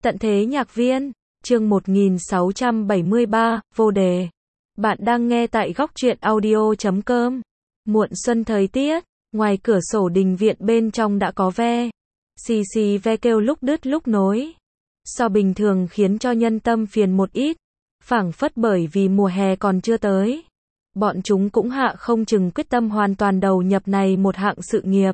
Tận thế nhạc viên, chương 1673, vô đề. Bạn đang nghe tại góc truyện audio.com. Muộn xuân thời tiết, ngoài cửa sổ đình viện bên trong đã có ve. Xì xì ve kêu lúc đứt lúc nối. So bình thường khiến cho nhân tâm phiền một ít, phảng phất bởi vì mùa hè còn chưa tới. Bọn chúng cũng hạ không chừng quyết tâm hoàn toàn đầu nhập này một hạng sự nghiệp.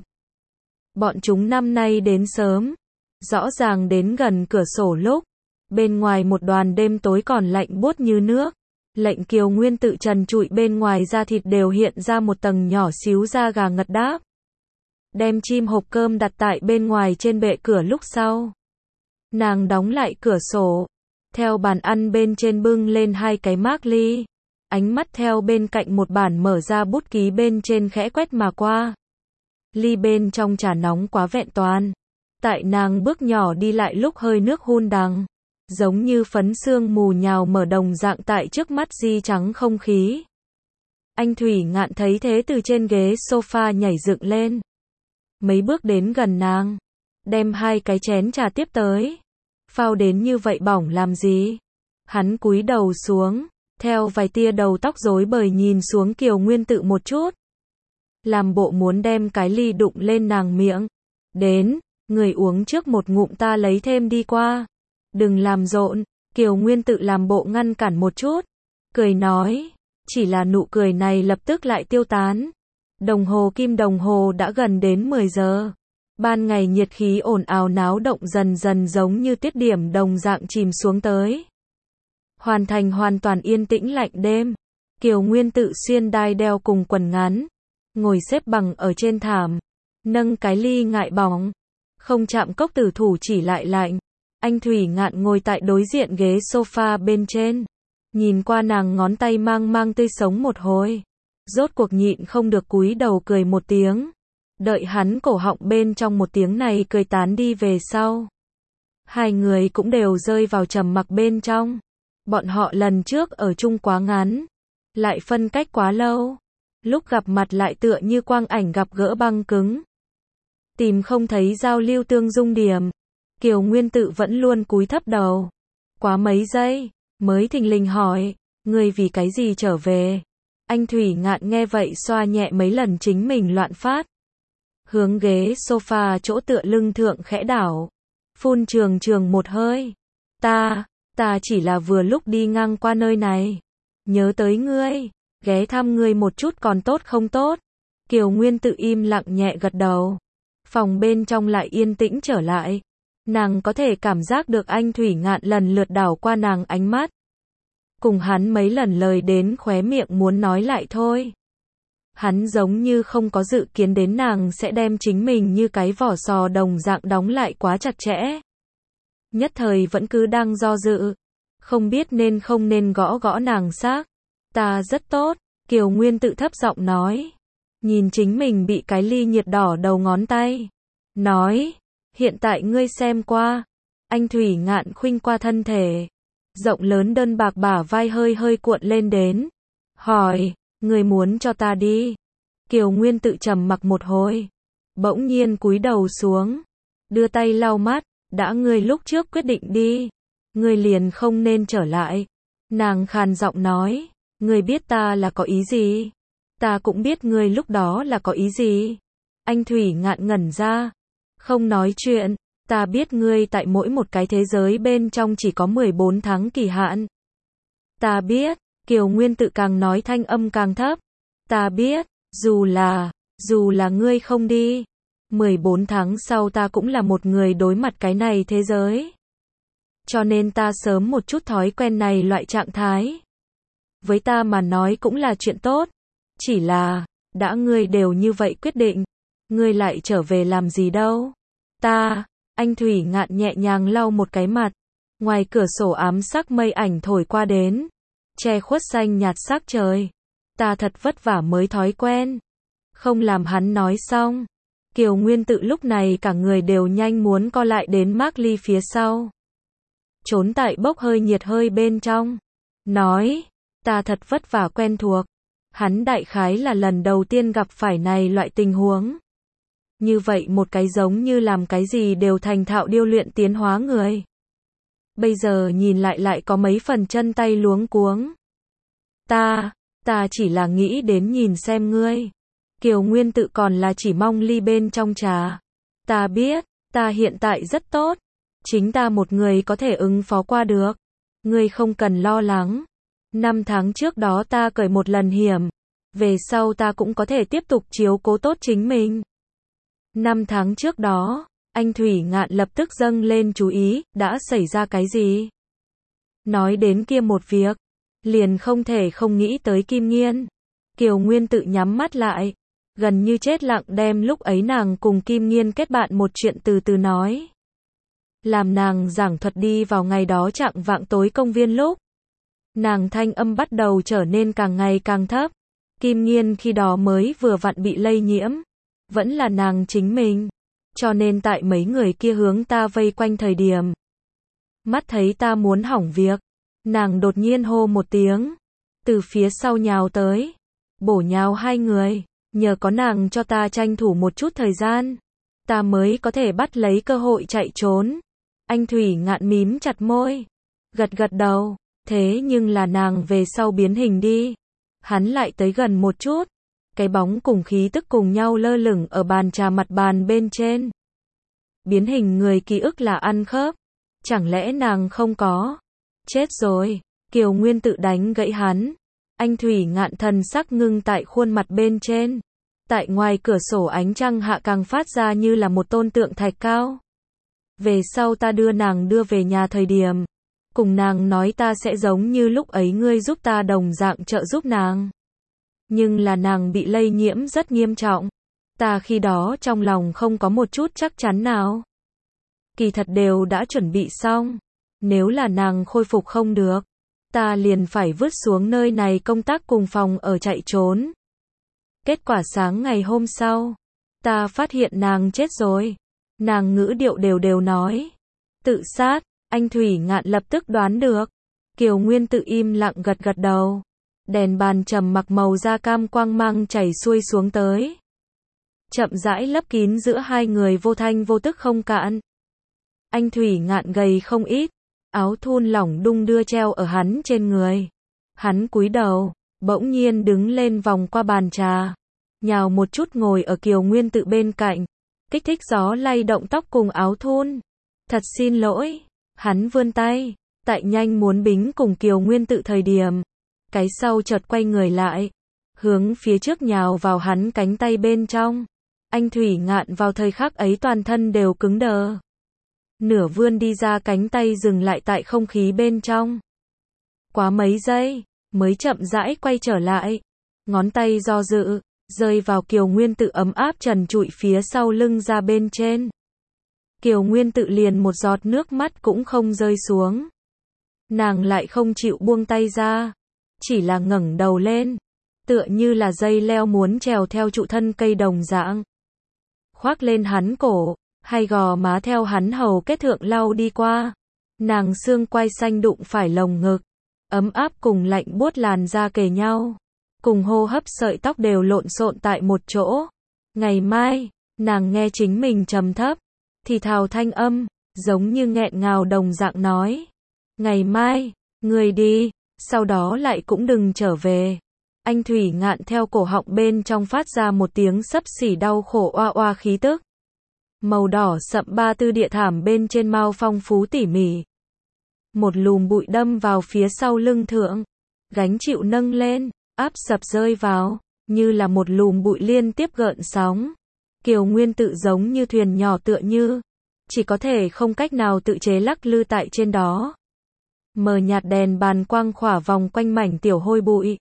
Bọn chúng năm nay đến sớm, rõ ràng đến gần cửa sổ lúc bên ngoài một đoàn đêm tối còn lạnh buốt như nước. Lệnh Kiều Nguyên tự trần trụi bên ngoài da thịt đều hiện ra một tầng nhỏ xíu da gà ngật đáp. Đem chim hộp cơm đặt tại bên ngoài trên bệ cửa lúc sau. Nàng đóng lại cửa sổ, theo bàn ăn bên trên bưng lên hai cái mác ly. Ánh mắt theo bên cạnh một bản mở ra bút ký bên trên khẽ quét mà qua. Ly bên trong trà nóng quá vẹn toàn. Tại nàng bước nhỏ đi lại lúc hơi nước hun đằng, giống như phấn sương mù nhào mở đồng dạng tại trước mắt di trắng không khí. Anh Thủy Ngạn thấy thế từ trên ghế sofa nhảy dựng lên. Mấy bước đến gần nàng, đem hai cái chén trà tiếp tới. Phao đến như vậy bỏng làm gì? Hắn cúi đầu xuống, theo vài tia đầu tóc rối bời nhìn xuống Kiều Nguyên tự một chút. Làm bộ muốn đem cái ly đụng lên nàng miệng. Đến, người uống trước một ngụm ta lấy thêm đi qua. Đừng làm rộn, Kiều Nguyên tự làm bộ ngăn cản một chút. Cười nói, chỉ là nụ cười này lập tức lại tiêu tán. Đồng hồ đã gần đến 10 giờ. Ban ngày nhiệt khí ồn ào náo động dần dần giống như tiết điểm đồng dạng chìm xuống tới. Hoàn thành hoàn toàn yên tĩnh lạnh đêm. Kiều Nguyên tự xuyên đai đeo cùng quần ngắn, ngồi xếp bằng ở trên thảm, nâng cái ly ngại bỏng, không chạm cốc tử thủ chỉ lại lạnh. Anh Thủy Ngạn ngồi tại đối diện ghế sofa bên trên, nhìn qua nàng ngón tay mang tươi sống một hồi, rốt cuộc nhịn không được cúi đầu cười một tiếng. Đợi hắn cổ họng bên trong một tiếng này cười tán đi về sau, hai người cũng đều rơi vào trầm mặc bên trong. Bọn họ lần trước ở chung quá ngắn, lại phân cách quá lâu, lúc gặp mặt lại tựa như quang ảnh gặp gỡ băng cứng, tìm không thấy giao lưu tương dung điểm. Kiều Nguyên tự vẫn luôn cúi thấp đầu. Quá mấy giây, mới thình lình hỏi, ngươi vì cái gì trở về? Anh Thủy Ngạn nghe vậy xoa nhẹ mấy lần chính mình loạn phát. Hướng ghế sofa chỗ tựa lưng thượng khẽ đảo. Phun trường một hơi. Ta chỉ là vừa lúc đi ngang qua nơi này. Nhớ tới ngươi, ghé thăm ngươi một chút còn tốt không tốt? Kiều Nguyên tự im lặng nhẹ gật đầu. Phòng bên trong lại yên tĩnh trở lại. Nàng có thể cảm giác được anh Thủy Ngạn lần lượt đảo qua nàng ánh mắt. Cùng hắn mấy lần lời đến khóe miệng muốn nói lại thôi. Hắn giống như không có dự kiến đến nàng sẽ đem chính mình như cái vỏ sò đồng dạng đóng lại quá chặt chẽ. Nhất thời vẫn cứ đang do dự, không biết nên không nên gõ nàng xác. Ta rất tốt, Kiều Nguyên tự thấp giọng nói. Nhìn chính mình bị cái ly nhiệt đỏ đầu ngón tay. Nói, hiện tại ngươi xem qua. Anh Thủy Ngạn khuynh qua thân thể, rộng lớn đơn bạc bả vai hơi cuộn lên đến. Hỏi, ngươi muốn cho ta đi? Kiều Nguyên tự trầm mặc một hồi, bỗng nhiên cúi đầu xuống, đưa tay lau mắt. Đã ngươi lúc trước quyết định đi, ngươi liền không nên trở lại. Nàng khàn giọng nói, ngươi biết ta là có ý gì? Ta cũng biết ngươi lúc đó là có ý gì. Anh Thủy Ngạn ngẩn ra, không nói chuyện. Ta biết ngươi tại mỗi một cái thế giới bên trong chỉ có 14 tháng kỳ hạn. Ta biết, Kiều Nguyên tự càng nói thanh âm càng thấp. Ta biết, dù là ngươi không đi, 14 tháng sau ta cũng là một người đối mặt cái này thế giới. Cho nên ta sớm một chút thói quen này loại trạng thái. Với ta mà nói cũng là chuyện tốt. Chỉ là, đã ngươi đều như vậy quyết định, ngươi lại trở về làm gì đâu? Anh Thủy Ngạn nhẹ nhàng lau một cái mặt. Ngoài cửa sổ ám sắc mây ảnh thổi qua đến, che khuất xanh nhạt sắc trời. Ta thật vất vả mới thói quen. Không làm hắn nói xong, Kiều Nguyên tự lúc này cả người đều nhanh muốn co lại đến mác ly phía sau. Trốn tại bốc hơi nhiệt hơi bên trong. Nói, ta thật vất vả quen thuộc. Hắn đại khái là lần đầu tiên gặp phải này loại tình huống. Như vậy một cái giống như làm cái gì đều thành thạo điêu luyện tiến hóa người. bây giờ nhìn lại có mấy phần chân tay luống cuống. Ta chỉ là nghĩ đến nhìn xem ngươi. Kiều Nguyên Tự còn là chỉ mong ly bên trong trà. Ta biết, ta hiện tại rất tốt. Chính ta một người có thể ứng phó qua được. Ngươi không cần lo lắng. 5 tháng trước đó ta cởi một lần hiểm. Về sau ta cũng có thể tiếp tục chiếu cố tốt chính mình. 5 tháng trước đó, anh Thủy Ngạn lập tức dâng lên chú ý, đã xảy ra cái gì? Nói đến kia một việc, liền không thể không nghĩ tới Kim Nghiên. Kiều Nguyên Tự nhắm mắt lại, gần như chết lặng đem lúc ấy nàng cùng Kim Nghiên kết bạn một chuyện từ từ nói. Làm nàng giảng thuật đi vào ngày đó chạng vạng tối công viên lúc. Nàng thanh âm bắt đầu trở nên càng ngày càng thấp. Kim Nghiên khi đó mới vừa vặn bị lây nhiễm. Vẫn là nàng chính mình. Cho nên tại mấy người kia hướng ta vây quanh thời điểm. Mắt thấy ta muốn hỏng việc. Nàng đột nhiên hô một tiếng. Từ phía sau nhào tới. Bổ nhào hai người. Nhờ có nàng cho ta tranh thủ một chút thời gian. Ta mới có thể bắt lấy cơ hội chạy trốn. Anh Thủy Ngạn mím chặt môi. Gật gật đầu. Thế nhưng là nàng về sau biến hình đi. Hắn lại tới gần một chút. Cái bóng cùng khí tức cùng nhau lơ lửng ở bàn trà mặt bàn bên trên. Biến hình người ký ức là ăn khớp. Chẳng lẽ nàng không có? Chết rồi. Kiều Nguyên Tự đánh gãy hắn. Anh Thủy Ngạn thần sắc ngưng tại khuôn mặt bên trên. Tại ngoài cửa sổ ánh trăng hạ càng phát ra như là một tôn tượng thạch cao. Về sau ta đưa nàng đưa về nhà thời điểm. Cùng nàng nói ta sẽ giống như lúc ấy ngươi giúp ta đồng dạng trợ giúp nàng. Nhưng là nàng bị lây nhiễm rất nghiêm trọng. Ta khi đó trong lòng không có một chút chắc chắn nào. Kỳ thật đều đã chuẩn bị xong. Nếu là nàng khôi phục không được, ta liền phải vứt xuống nơi này công tác cùng phòng ở chạy trốn. Kết quả sáng ngày hôm sau, ta phát hiện nàng chết rồi. Nàng ngữ điệu đều nói. Tự sát, anh Thủy Ngạn lập tức đoán được. Kiều Nguyên Tự im lặng gật gật đầu. Đèn bàn trầm mặc màu da cam quang mang chảy xuôi xuống tới. Chậm rãi lấp kín giữa hai người vô thanh vô tức không cạn. Anh Thủy Ngạn gầy không ít. Áo thun lỏng đung đưa treo ở hắn trên người. Hắn cúi đầu, bỗng nhiên đứng lên vòng qua bàn trà. Nhào một chút ngồi ở Kiều Nguyên Tự bên cạnh. Kích thích gió lay động tóc cùng áo thun. Thật xin lỗi. Hắn vươn tay. Tại nhanh muốn bính cùng Kiều Nguyên Tự thời điểm. Cái sau chợt quay người lại. Hướng phía trước nhào vào hắn cánh tay bên trong. Anh Thủy Ngạn vào thời khắc ấy toàn thân đều cứng đờ. Nửa vươn đi ra cánh tay dừng lại tại không khí bên trong. Quá mấy giây, mới chậm rãi quay trở lại. Ngón tay do dự, rơi vào Kiều Nguyên Tự ấm áp trần trụi phía sau lưng ra bên trên. Kiều Nguyên Tự liền một giọt nước mắt cũng không rơi xuống. Nàng lại không chịu buông tay ra. Chỉ là ngẩng đầu lên. Tựa như là dây leo muốn trèo theo trụ thân cây đồng dạng. Khoác lên hắn cổ. Hai gò má theo hắn hầu kết thượng lau đi qua. Nàng xương quai xanh đụng phải lồng ngực. Ấm áp cùng lạnh buốt làn da kề nhau. Cùng hô hấp sợi tóc đều lộn xộn tại một chỗ. Ngày mai, nàng nghe chính mình trầm thấp. Thì thào thanh âm, giống như nghẹn ngào đồng dạng nói. Ngày mai, người đi, sau đó lại cũng đừng trở về. Anh Thủy Ngạn theo cổ họng bên trong phát ra một tiếng xấp xỉ đau khổ oa oa khí tức. Màu đỏ sậm ba tư địa thảm bên trên mao phong phú tỉ mỉ. Một lùm bụi đâm vào phía sau lưng thượng. Gánh chịu nâng lên, áp sập rơi vào, như là một lùm bụi liên tiếp gợn sóng. Kiều Nguyên Tự giống như thuyền nhỏ tựa như, chỉ có thể không cách nào tự chế lắc lư tại trên đó. Mờ nhạt đèn bàn quang khỏa vòng quanh mảnh tiểu hôi bụi.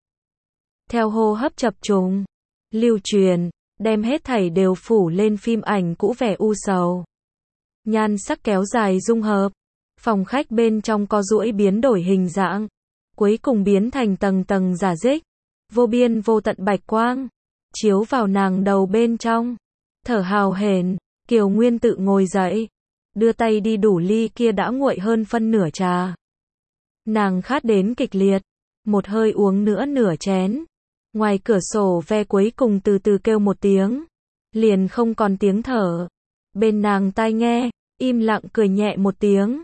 Theo hô hấp chập trùng, lưu truyền, đem hết thảy đều phủ lên phim ảnh cũ vẻ u sầu. Nhan sắc kéo dài dung hợp. Phòng khách bên trong co duỗi biến đổi hình dạng. Cuối cùng biến thành tầng tầng rả rích. Vô biên vô tận bạch quang. Chiếu vào nàng đầu bên trong. Thở hào hển, Kiều Nguyên Tự ngồi dậy. Đưa tay đi đủ ly kia đã nguội hơn phân nửa trà. Nàng khát đến kịch liệt. Một hơi uống nữa nửa chén. Ngoài cửa sổ ve cuối cùng từ từ kêu một tiếng. Liền không còn tiếng thở. Bên nàng tai nghe, im lặng cười nhẹ một tiếng.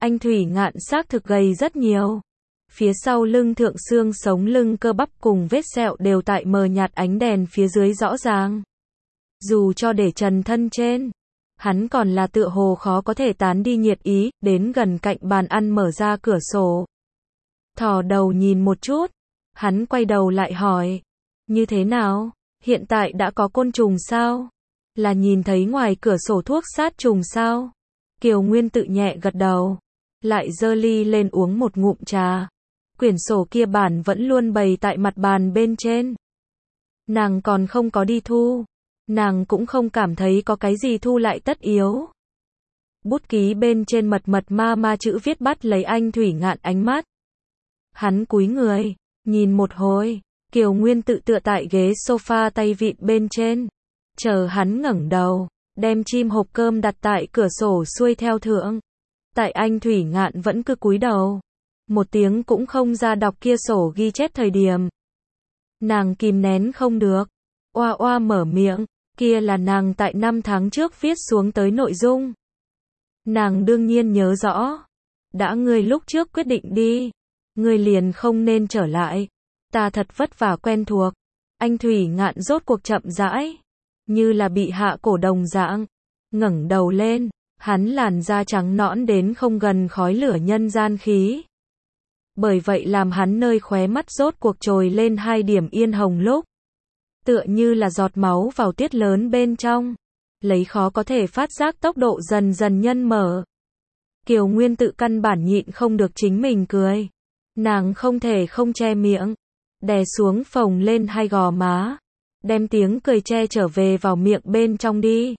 Anh Thủy Ngạn xác thực gầy rất nhiều. Phía sau lưng thượng xương sống lưng cơ bắp cùng vết sẹo đều tại mờ nhạt ánh đèn phía dưới rõ ràng. Dù cho để trần thân trên, hắn còn là tựa hồ khó có thể tán đi nhiệt ý, đến gần cạnh bàn ăn mở ra cửa sổ. Thò đầu nhìn một chút, hắn quay đầu lại hỏi, như thế nào, hiện tại đã có côn trùng sao? Là nhìn thấy ngoài cửa sổ thuốc sát trùng sao? Kiều Nguyên tự nhẹ gật đầu, lại giơ ly lên uống một ngụm trà. Quyển sổ kia bản vẫn luôn bày tại mặt bàn bên trên. Nàng còn không có đi thu. Nàng cũng không cảm thấy có cái gì thu lại tất yếu. Bút ký bên trên mật mật ma ma chữ viết bắt lấy anh Thủy Ngạn ánh mắt. Hắn cúi người, nhìn một hồi, Kiều Nguyên tự tựa tại ghế sofa tay vịn bên trên. Chờ hắn ngẩng đầu, đem chim hộp cơm đặt tại cửa sổ xuôi theo thượng. Tại anh Thủy Ngạn vẫn cứ cúi đầu. Một tiếng cũng không ra đọc kia sổ ghi chép thời điểm. Nàng kìm nén không được. Oa oa mở miệng, kia là nàng tại 5 tháng trước viết xuống tới nội dung. Nàng đương nhiên nhớ rõ. Đã ngươi lúc trước quyết định đi, ngươi liền không nên trở lại. Ta thật vất vả quen thuộc. Anh Thủy Ngạn rốt cuộc chậm rãi, như là bị hạ cổ đồng dạng, ngẩng đầu lên, hắn làn da trắng nõn đến không gần khói lửa nhân gian khí. Bởi vậy làm hắn nơi khóe mắt rốt cuộc trồi lên 2 điểm yên hồng lúc. Tựa như là giọt máu vào tuyết lớn bên trong. Lấy khó có thể phát giác tốc độ dần dần nhân mở. Kiều Nguyên tự căn bản nhịn không được chính mình cười. Nàng không thể không che miệng. Đè xuống phồng lên 2 gò má. Đem tiếng cười che trở về vào miệng bên trong đi.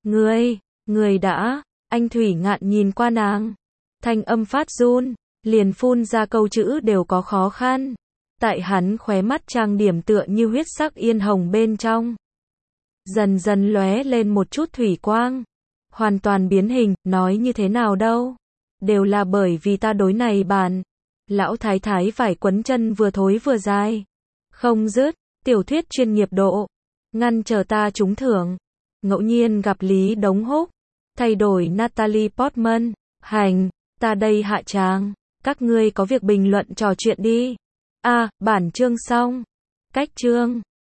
Ngươi đã. Anh Thủy Ngạn nhìn qua nàng. Thanh âm phát run. Liền phun ra câu chữ đều có khó khăn. Tại hắn khóe mắt trang điểm tựa như huyết sắc yên hồng bên trong. Dần dần lóe lên một chút thủy quang. Hoàn toàn biến hình, nói như thế nào đâu. Đều là bởi vì ta đối này bản. Lão thái thái phải quấn chân vừa thối vừa dài. Không dứt, tiểu thuyết chuyên nghiệp độ. Ngăn chờ ta trúng thưởng. Ngẫu nhiên gặp Lý Đống Húc. Thay đổi Natalie Portman. Hành, ta đây hạ tràng. Các ngươi có việc bình luận trò chuyện đi. Bản chương xong. Cách chương.